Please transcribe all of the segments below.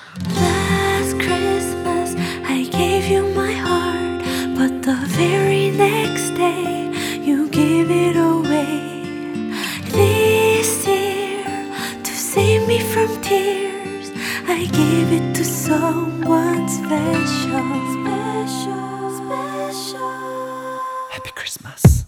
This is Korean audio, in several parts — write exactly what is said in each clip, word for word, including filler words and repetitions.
Last Christmas I gave you my heart, but the very next day you gave it away. This year, to save me from tears, I gave it to someone special. Special, special. Happy Christmas.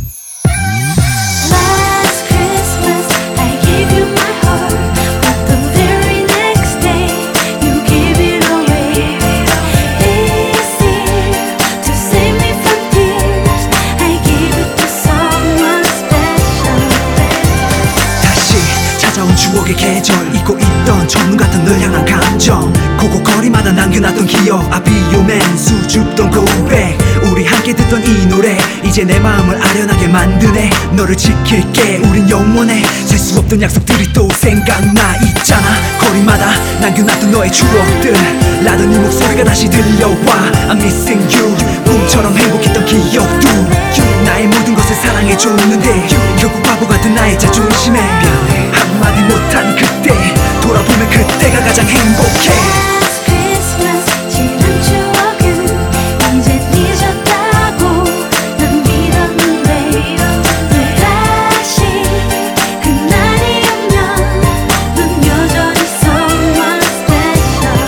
Last Christmas I gave you my heart, but the very next day you gave it away. This year, to save me from tears, I gave it to someone special. 다시 찾아온 추억의 계절, 잊고 있던 첫눈 같은 널 향한 감정, 고고거리마다 남겨놨던 기억. I'll be your man, 수줍던 고백, 우리 함께 듣던 이 노래 이제 내 마음을 아련하게 만드네. 너를 지킬게, 우린 영원해. 셀 수 없던 약속들이 또 생각나 있잖아. 거리마다 남겨놨던 너의 추억들, 나도 네 목소리가 다시 들려와. I'm missing you, 꿈처럼 행복했던 기억도. 나의 모든 것을 사랑해줬는데 결국 바보 같은 나의 자존심에 한마디 못한 그때, 돌아보면 그때가 가장 행복해. Last Christmas 지난 추억은 이제 잊었다고 난 믿었는데, 또다시 그날이 오면 넌 여전히 someone special.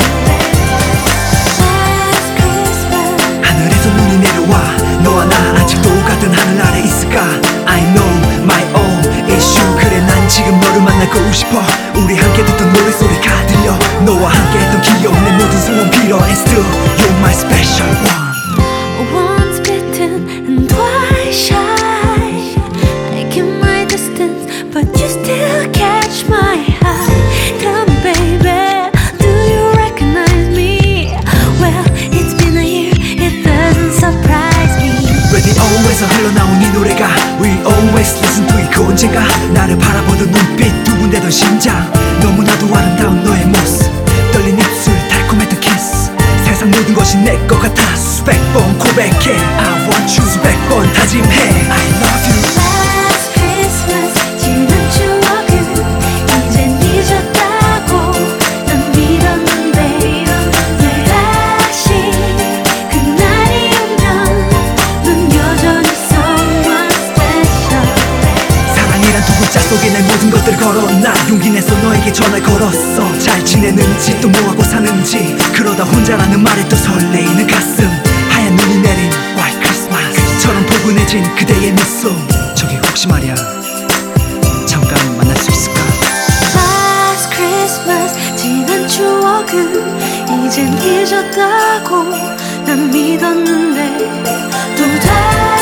Last Christmas 하늘에서 눈이 내려와, 너와 나 아직도 같은 하늘 아래 있을까? I know my own issue. 그래 난 지금 너를 만나고 싶어. 우리 함께 듣던 노래소리가 들려. 너와 함께 했던 기억, 내 모든 소원 빌어. And still you're my special one. Once bitten and twice shy, I keep my distance, but you still catch my eye. Tell me, baby, do you recognize me? Well, it's been a year, it doesn't surprise me. 라디오에서 흘러나온 이 노래가 We always listen to it. 그 언젠가 나를 바라보던 눈빛, 두근대던 심장, 너무나도 아름다운 너의 모습, 떨린 입술, 달콤했던 키스. 세상 모든 것이 내 것 같아. 수백 번 고백해 I want you, 수백 번 다짐해 I love you. Last Christmas 지난 추억은 이젠 잊었다고 난 믿었는데, 또다시 그날이 오면 넌 여전히 someone special. 사랑이란 두 글자 속에 내 모든 것들을 걸어놔. 용기 내서 너에게 전화를 걸었어. 잘 지내는지 또 뭐하고 사는지, 그러다 혼자라는 말에 또 설레이는 가슴. 하얀 눈이 내린 White Christmas처럼 포근해진 그대의 미소. 저기 혹시 말이야 잠깐 만날 수 있을까? Last Christmas 지난 추억은 이젠 잊었다고 난 믿었는데, 또다시